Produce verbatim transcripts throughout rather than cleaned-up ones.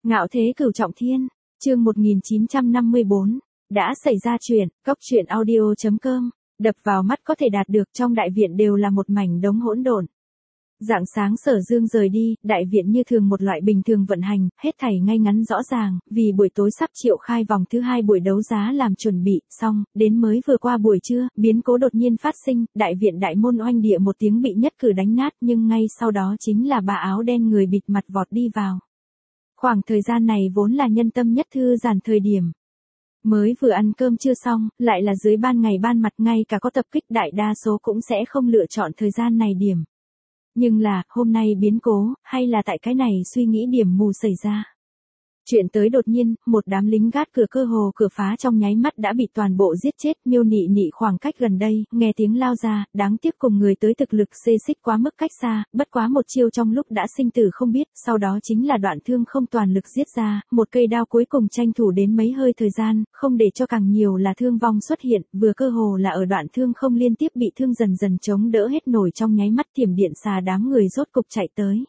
Ngạo thế cửu trọng thiên, chương một nghìn chín trăm năm mươi bốn, đã xảy ra chuyện, cốc truyện audio chấm com, đập vào mắt có thể đạt được trong đại viện đều là một mảnh đống hỗn độn. Rạng sáng Sở Dương rời đi, đại viện như thường một loại bình thường vận hành, hết thảy ngay ngắn rõ ràng, vì buổi tối sắp triệu khai vòng thứ hai buổi đấu giá làm chuẩn bị, xong, đến mới vừa qua buổi trưa, biến cố đột nhiên phát sinh, đại viện đại môn oanh địa một tiếng bị nhất cử đánh nát nhưng ngay sau đó chính là bà áo đen người bịt mặt vọt đi vào. Khoảng thời gian này vốn là nhân tâm nhất thư giãn thời điểm. Mới vừa ăn cơm chưa xong, lại là dưới ban ngày ban mặt ngay cả có tập kích đại đa số cũng sẽ không lựa chọn thời gian này điểm. Nhưng là, hôm nay biến cố, hay là tại cái này suy nghĩ điểm mù xảy ra. Chuyện tới đột nhiên, một đám lính gác cửa cơ hồ cửa phá trong nháy mắt đã bị toàn bộ giết chết, Miêu Nị Nị khoảng cách gần đây, nghe tiếng lao ra, đáng tiếc cùng người tới thực lực xê xích quá mức cách xa, bất quá một chiêu trong lúc đã sinh tử không biết, sau đó chính là đoạn thương không toàn lực giết ra, một cây đao cuối cùng tranh thủ đến mấy hơi thời gian, không để cho càng nhiều là thương vong xuất hiện, vừa cơ hồ là ở đoạn thương không liên tiếp bị thương dần dần chống đỡ hết nổi trong nháy mắt thiểm điện xà đám người rốt cục chạy tới.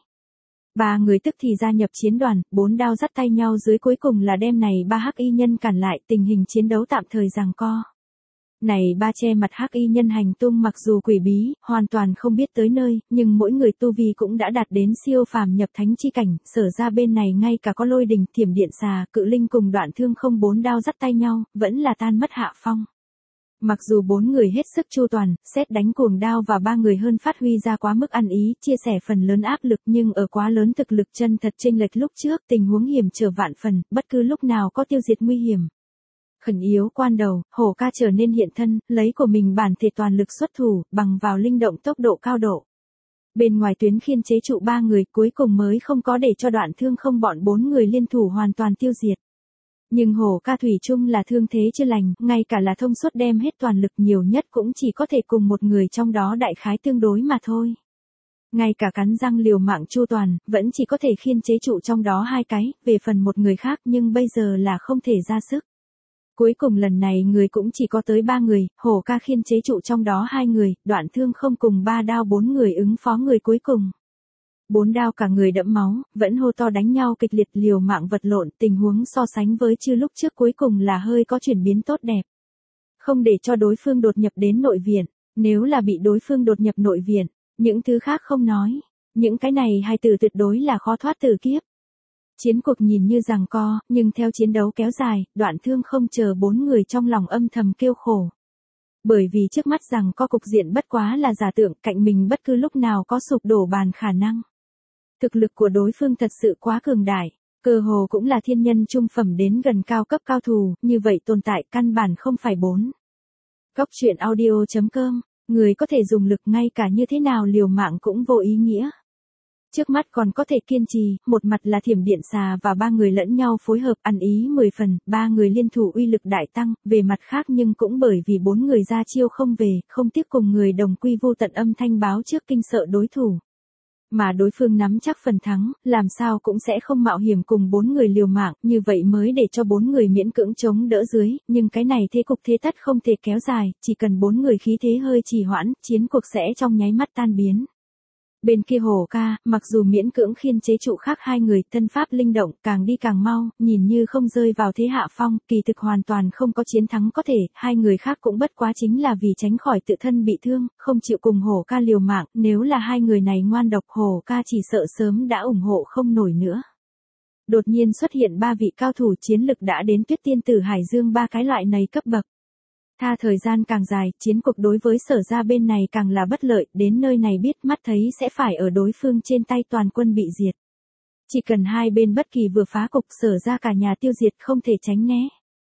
Ba người tức thì gia nhập chiến đoàn, bốn đao dắt tay nhau dưới cuối cùng là đem này ba hắc y nhân cản lại, tình hình chiến đấu tạm thời giằng co. Này ba che mặt hắc y nhân hành tung mặc dù quỷ bí, hoàn toàn không biết tới nơi, nhưng mỗi người tu vi cũng đã đạt đến siêu phàm nhập thánh chi cảnh, Sở ra bên này ngay cả có lôi đình, thiểm điện xà, cự linh cùng đoạn thương không bốn đao dắt tay nhau, vẫn là tan mất hạ phong. Mặc dù bốn người hết sức chu toàn, xét đánh cuồng đao và ba người hơn phát huy ra quá mức ăn ý, chia sẻ phần lớn áp lực nhưng ở quá lớn thực lực chân thật chênh lệch lúc trước, tình huống hiểm trở vạn phần, bất cứ lúc nào có tiêu diệt nguy hiểm. Khẩn yếu quan đầu, Hổ Ca trở nên hiện thân, lấy của mình bản thể toàn lực xuất thủ, bằng vào linh động tốc độ cao độ. Bên ngoài tuyến khiên chế trụ ba người cuối cùng mới không có để cho đoạn thương không bọn bốn người liên thủ hoàn toàn tiêu diệt. Nhưng Hổ Ca thủy chung là thương thế chưa lành, ngay cả là thông suốt đem hết toàn lực nhiều nhất cũng chỉ có thể cùng một người trong đó đại khái tương đối mà thôi. Ngay cả cắn răng liều mạng chu toàn, vẫn chỉ có thể khiên chế trụ trong đó hai cái, về phần một người khác nhưng bây giờ là không thể ra sức. Cuối cùng lần này người cũng chỉ có tới ba người, Hổ Ca khiên chế trụ trong đó hai người, đoạn thương không cùng ba đao bốn người ứng phó người cuối cùng. Bốn đao cả người đẫm máu, vẫn hô to đánh nhau kịch liệt liều mạng vật lộn, tình huống so sánh với chưa lúc trước cuối cùng là hơi có chuyển biến tốt đẹp. Không để cho đối phương đột nhập đến nội viện, nếu là bị đối phương đột nhập nội viện, những thứ khác không nói, những cái này hai từ tuyệt đối là khó thoát tử kiếp. Chiến cuộc nhìn như giằng co, nhưng theo chiến đấu kéo dài, đoạn thương không chờ bốn người trong lòng âm thầm kêu khổ. Bởi vì trước mắt rằng co cục diện bất quá là giả tượng, cạnh mình bất cứ lúc nào có sụp đổ bàn khả năng. Thực lực của đối phương thật sự quá cường đại, cơ hồ cũng là thiên nhân trung phẩm đến gần cao cấp cao thủ, như vậy tồn tại căn bản không phải bốn. Cốc truyện audio chấm com, người có thể dùng lực ngay cả như thế nào liều mạng cũng vô ý nghĩa. Trước mắt còn có thể kiên trì, một mặt là thiểm điện xà và ba người lẫn nhau phối hợp ăn ý mười phần, ba người liên thủ uy lực đại tăng, về mặt khác nhưng cũng bởi vì bốn người ra chiêu không về, không tiếc cùng người đồng quy vô tận âm thanh báo trước kinh sợ đối thủ. Mà đối phương nắm chắc phần thắng, làm sao cũng sẽ không mạo hiểm cùng bốn người liều mạng, như vậy mới để cho bốn người miễn cưỡng chống đỡ dưới, nhưng cái này thế cục thế tất không thể kéo dài, chỉ cần bốn người khí thế hơi trì hoãn, chiến cuộc sẽ trong nháy mắt tan biến. Bên kia Hổ Ca, mặc dù miễn cưỡng khiên chế trụ khác hai người, thân pháp linh động, càng đi càng mau, nhìn như không rơi vào thế hạ phong, kỳ thực hoàn toàn không có chiến thắng có thể, hai người khác cũng bất quá chính là vì tránh khỏi tự thân bị thương, không chịu cùng Hổ Ca liều mạng, nếu là hai người này ngoan độc Hổ Ca chỉ sợ sớm đã ủng hộ không nổi nữa. Đột nhiên xuất hiện ba vị cao thủ chiến lực đã đến Tuyết Tiên Tử Hải Dương ba cái loại này cấp bậc. Tha thời gian càng dài, chiến cuộc đối với Sở ra bên này càng là bất lợi, đến nơi này biết mắt thấy sẽ phải ở đối phương trên tay toàn quân bị diệt. Chỉ cần hai bên bất kỳ vừa phá cục Sở ra cả nhà tiêu diệt không thể tránh né.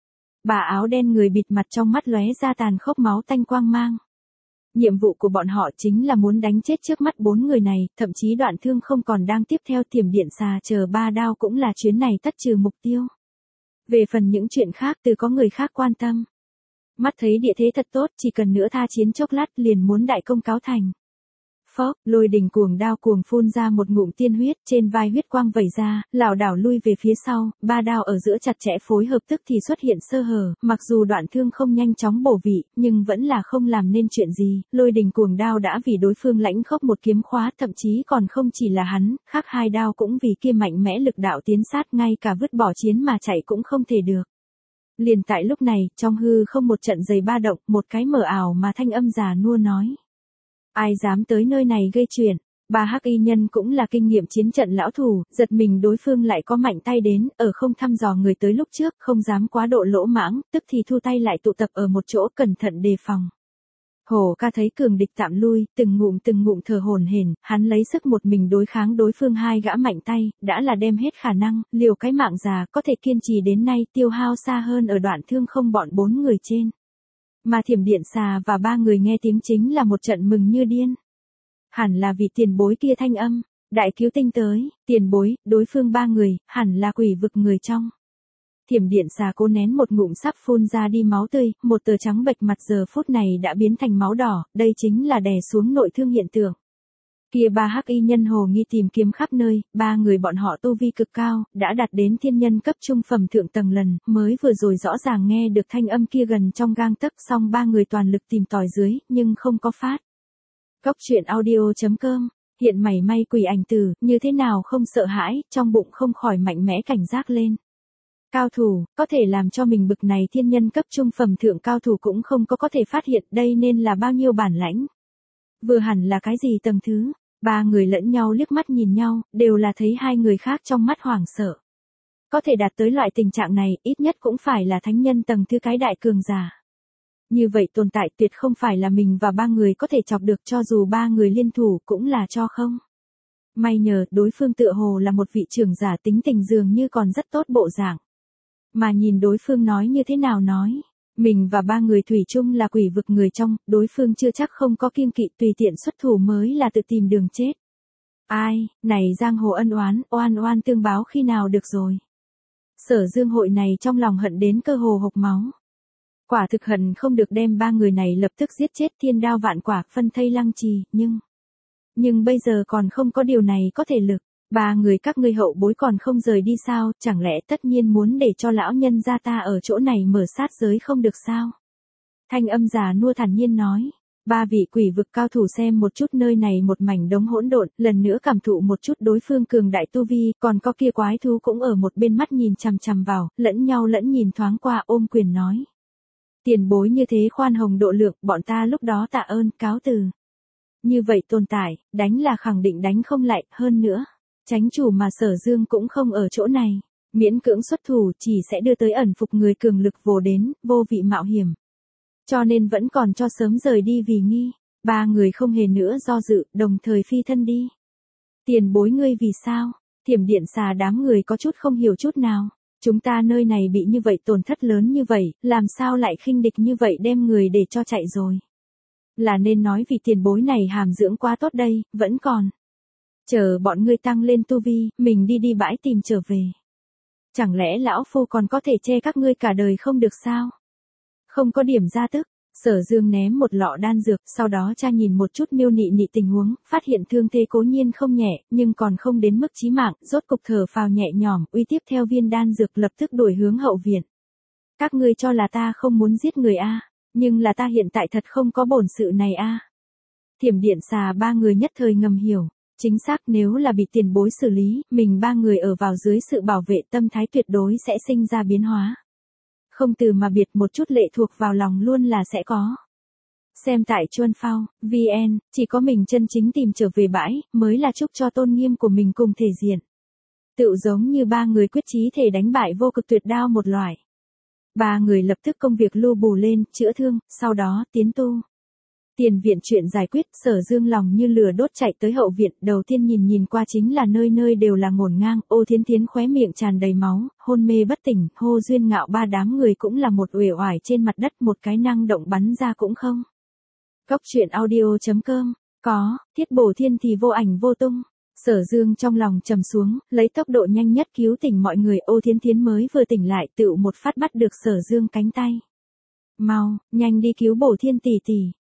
Bà áo đen người bịt mặt trong mắt lóe ra tàn khốc máu tanh quang mang. Nhiệm vụ của bọn họ chính là muốn đánh chết trước mắt bốn người này, thậm chí đoạn thương không còn đang tiếp theo thiểm điện xà chờ ba đao cũng là chuyến này tất trừ mục tiêu. Về phần những chuyện khác từ có người khác quan tâm. Mắt thấy địa thế thật tốt, chỉ cần nữa tha chiến chốc lát liền muốn đại công cáo thành. Phốc, lôi đình cuồng đao cuồng phun ra một ngụm tiên huyết, trên vai huyết quang vẩy ra, lảo đảo lui về phía sau, ba đao ở giữa chặt chẽ phối hợp tức thì xuất hiện sơ hở, mặc dù đoạn thương không nhanh chóng bổ vị, nhưng vẫn là không làm nên chuyện gì, lôi đình cuồng đao đã vì đối phương lãnh khốc một kiếm khóa, thậm chí còn không chỉ là hắn, khác hai đao cũng vì kia mạnh mẽ lực đạo tiến sát, ngay cả vứt bỏ chiến mà chạy cũng không thể được. Liền tại lúc này, trong hư không một trận giày ba động, một cái mờ ảo mà thanh âm già nua nói. Ai dám tới nơi này gây chuyện, ba hắc y nhân cũng là kinh nghiệm chiến trận lão thủ, giật mình đối phương lại có mạnh tay đến, ở không thăm dò người tới lúc trước, không dám quá độ lỗ mãng, tức thì thu tay lại tụ tập ở một chỗ cẩn thận đề phòng. Hổ ca thấy cường địch tạm lui, từng ngụm từng ngụm thở hổn hển, hắn lấy sức một mình đối kháng đối phương hai gã mạnh tay, đã là đem hết khả năng, liều cái mạng già, có thể kiên trì đến nay tiêu hao xa hơn ở đoạn thương không bọn bốn người trên. Mà thiểm điện xà và ba người nghe tiếng chính là một trận mừng như điên. Hẳn là vì tiền bối kia thanh âm, đại cứu tinh tới, tiền bối, đối phương ba người, hẳn là quỷ vực người trong. Thiểm điện xà cố nén một ngụm sắp phun ra đi máu tươi, một tờ trắng bệch mặt giờ phút này đã biến thành máu đỏ, đây chính là đè xuống nội thương hiện tượng. Kia ba hắc y nhân hồ nghi tìm kiếm khắp nơi, ba người bọn họ tu vi cực cao, đã đạt đến thiên nhân cấp trung phẩm thượng tầng lần, mới vừa rồi rõ ràng nghe được thanh âm kia gần trong gang tấc, song ba người toàn lực tìm tòi dưới, nhưng không có phát. Cốc truyện audio chấm com, hiện mảy may quỷ ảnh tử, như thế nào không sợ hãi, trong bụng không khỏi mạnh mẽ cảnh giác lên. Cao thủ, có thể làm cho mình bực này thiên nhân cấp trung phẩm thượng cao thủ cũng không có có thể phát hiện đây nên là bao nhiêu bản lãnh. Vừa hẳn là cái gì tầng thứ, ba người lẫn nhau liếc mắt nhìn nhau, đều là thấy hai người khác trong mắt hoảng sợ. Có thể đạt tới loại tình trạng này, ít nhất cũng phải là thánh nhân tầng thứ cái đại cường giả. Như vậy tồn tại tuyệt không phải là mình và ba người có thể chọc được cho dù ba người liên thủ cũng là cho không. May nhờ đối phương tựa hồ là một vị trưởng giả tính tình dường như còn rất tốt bộ dạng. Mà nhìn đối phương nói như thế nào nói, mình và ba người thủy chung là quỷ vực người trong, đối phương chưa chắc không có kiêng kỵ tùy tiện xuất thủ mới là tự tìm đường chết. Ai, này giang hồ ân oán, oan oan tương báo khi nào được rồi. Sở Dương hội này trong lòng hận đến cơ hồ hộc máu. Quả thực hận không được đem ba người này lập tức giết chết thiên đao vạn quả phân thây lăng trì, nhưng... Nhưng bây giờ còn không có điều này có thể lực. Ba người các ngươi hậu bối còn không rời đi sao, chẳng lẽ tất nhiên muốn để cho lão nhân gia ta ở chỗ này mở sát giới không được sao? Thanh âm già nua thản nhiên nói. Ba vị quỷ vực cao thủ xem một chút nơi này một mảnh đống hỗn độn, lần nữa cảm thụ một chút đối phương cường đại tu vi, còn có kia quái thú cũng ở một bên mắt nhìn chằm chằm vào, lẫn nhau lẫn nhìn thoáng qua ôm quyền nói. Tiền bối như thế khoan hồng độ lượng, bọn ta lúc đó tạ ơn, cáo từ. Như vậy tồn tại, đánh là khẳng định đánh không lại, hơn nữa. Chánh chủ mà Sở Dương cũng không ở chỗ này, miễn cưỡng xuất thủ chỉ sẽ đưa tới ẩn phục người cường lực vồ đến, vô vị mạo hiểm. Cho nên vẫn còn cho sớm rời đi vì nghi, ba người không hề nữa do dự, đồng thời phi thân đi. Tiền bối ngươi vì sao? Thiểm điện xà đám người có chút không hiểu chút nào, chúng ta nơi này bị như vậy tổn thất lớn như vậy, làm sao lại khinh địch như vậy đem người để cho chạy rồi? Là nên nói vì tiền bối này hàm dưỡng quá tốt đây, vẫn còn. Chờ bọn ngươi tăng lên tu vi, mình đi đi bãi tìm trở về. Chẳng lẽ lão phu còn có thể che các ngươi cả đời không được sao? Không có điểm ra tức, Sở Dương ném một lọ đan dược, sau đó tra nhìn một chút miêu nị nị tình huống, phát hiện thương thế cố nhiên không nhẹ, nhưng còn không đến mức chí mạng, rốt cục thở phào nhẹ nhõm, uy tiếp theo viên đan dược lập tức đổi hướng hậu viện. Các ngươi cho là ta không muốn giết người a, nhưng là ta hiện tại thật không có bổn sự này a. Thiểm điện xà ba người nhất thời ngầm hiểu. Chính xác nếu là bị tiền bối xử lý, mình ba người ở vào dưới sự bảo vệ tâm thái tuyệt đối sẽ sinh ra biến hóa. Không từ mà biệt một chút lệ thuộc vào lòng luôn là sẽ có. Xem tại Chuân Phao, vê en, chỉ có mình chân chính tìm trở về bãi, mới là chúc cho tôn nghiêm của mình cùng thể diện. Tự giống như ba người quyết chí thể đánh bại vô cực tuyệt đao một loại. Ba người lập tức công việc lưu bù lên, chữa thương, sau đó tiến tu. Tiền viện chuyện giải quyết, Sở Dương lòng như lửa đốt chạy tới hậu viện, đầu tiên nhìn nhìn qua chính là nơi nơi đều là ngổn ngang, Ô Thiến Thiến khóe miệng tràn đầy máu, hôn mê bất tỉnh, Hô Duyên Ngạo ba đám người cũng là một uể oải trên mặt đất, một cái năng động bắn ra cũng không. Cốc truyện audio chấm com, có, Thiết Bổ Thiên thì vô ảnh vô tung. Sở Dương trong lòng trầm xuống, lấy tốc độ nhanh nhất cứu tỉnh mọi người, Ô Thiến Thiến mới vừa tỉnh lại, tựu một phát bắt được Sở Dương cánh tay. Mau, nhanh đi cứu Bổ Thiên tỷ tỷ.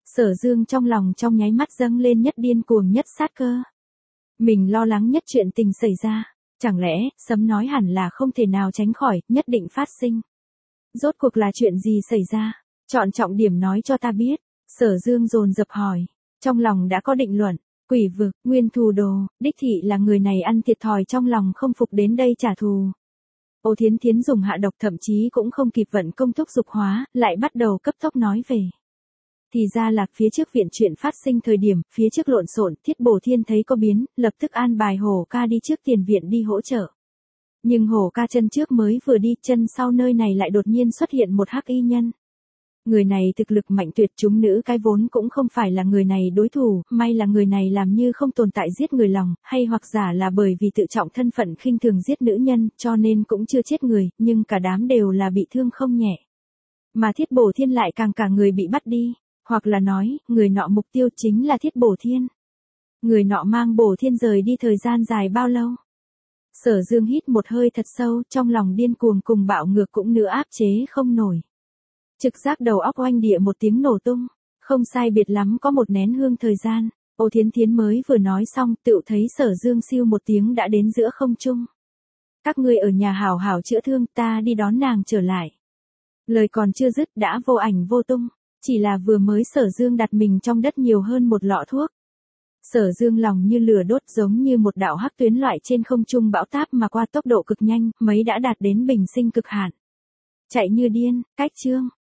Sở Dương trong lòng trong nháy mắt dâng lên nhất điên cuồng nhất sát cơ. Mình lo lắng nhất chuyện tình xảy ra, chẳng lẽ, sấm nói hẳn là không thể nào tránh khỏi, nhất định phát sinh. Rốt cuộc là chuyện gì xảy ra? Chọn trọng điểm nói cho ta biết. Sở Dương dồn dập hỏi. Trong lòng đã có định luận. Quỷ vực, nguyên thù đồ, đích thị là người này ăn thiệt thòi trong lòng không phục đến đây trả thù. Ô Thiến Thiến dùng hạ độc thậm chí cũng không kịp vận công thúc dục hóa, lại bắt đầu cấp tốc nói về. Thì ra là phía trước viện chuyện phát sinh thời điểm, phía trước lộn xộn, Thiết Bổ Thiên thấy có biến, lập tức an bài Hổ ca đi trước tiền viện đi hỗ trợ. Nhưng Hổ ca chân trước mới vừa đi, chân sau nơi này lại đột nhiên xuất hiện một hắc y nhân. Người này thực lực mạnh tuyệt, chúng nữ cái vốn cũng không phải là người này đối thủ, may là người này làm như không tồn tại giết người lòng, hay hoặc giả là bởi vì tự trọng thân phận khinh thường giết nữ nhân, cho nên cũng chưa chết người, nhưng cả đám đều là bị thương không nhẹ. Mà Thiết Bổ Thiên lại càng cả người bị bắt đi, hoặc là nói, người nọ mục tiêu chính là Thiết Bổ Thiên. Người nọ mang Bổ Thiên rời đi thời gian dài bao lâu? Sở Dương hít một hơi thật sâu, trong lòng điên cuồng cùng bạo ngược cũng nữa áp chế không nổi. Trực giác đầu óc oanh địa một tiếng nổ tung, không sai biệt lắm có một nén hương thời gian, Ô Thiến Thiến mới vừa nói xong, tựu thấy Sở Dương siêu một tiếng đã đến giữa không trung. Các ngươi ở nhà hảo hảo chữa thương, ta đi đón nàng trở lại. Lời còn chưa dứt đã vô ảnh vô tung, chỉ là vừa mới Sở Dương đặt mình trong đất nhiều hơn một lọ thuốc. Sở Dương lòng như lửa đốt, giống như một đạo hắc tuyến loại trên không trung bão táp mà qua, tốc độ cực nhanh, mấy đã đạt đến bình sinh cực hạn. Chạy như điên, cách chương.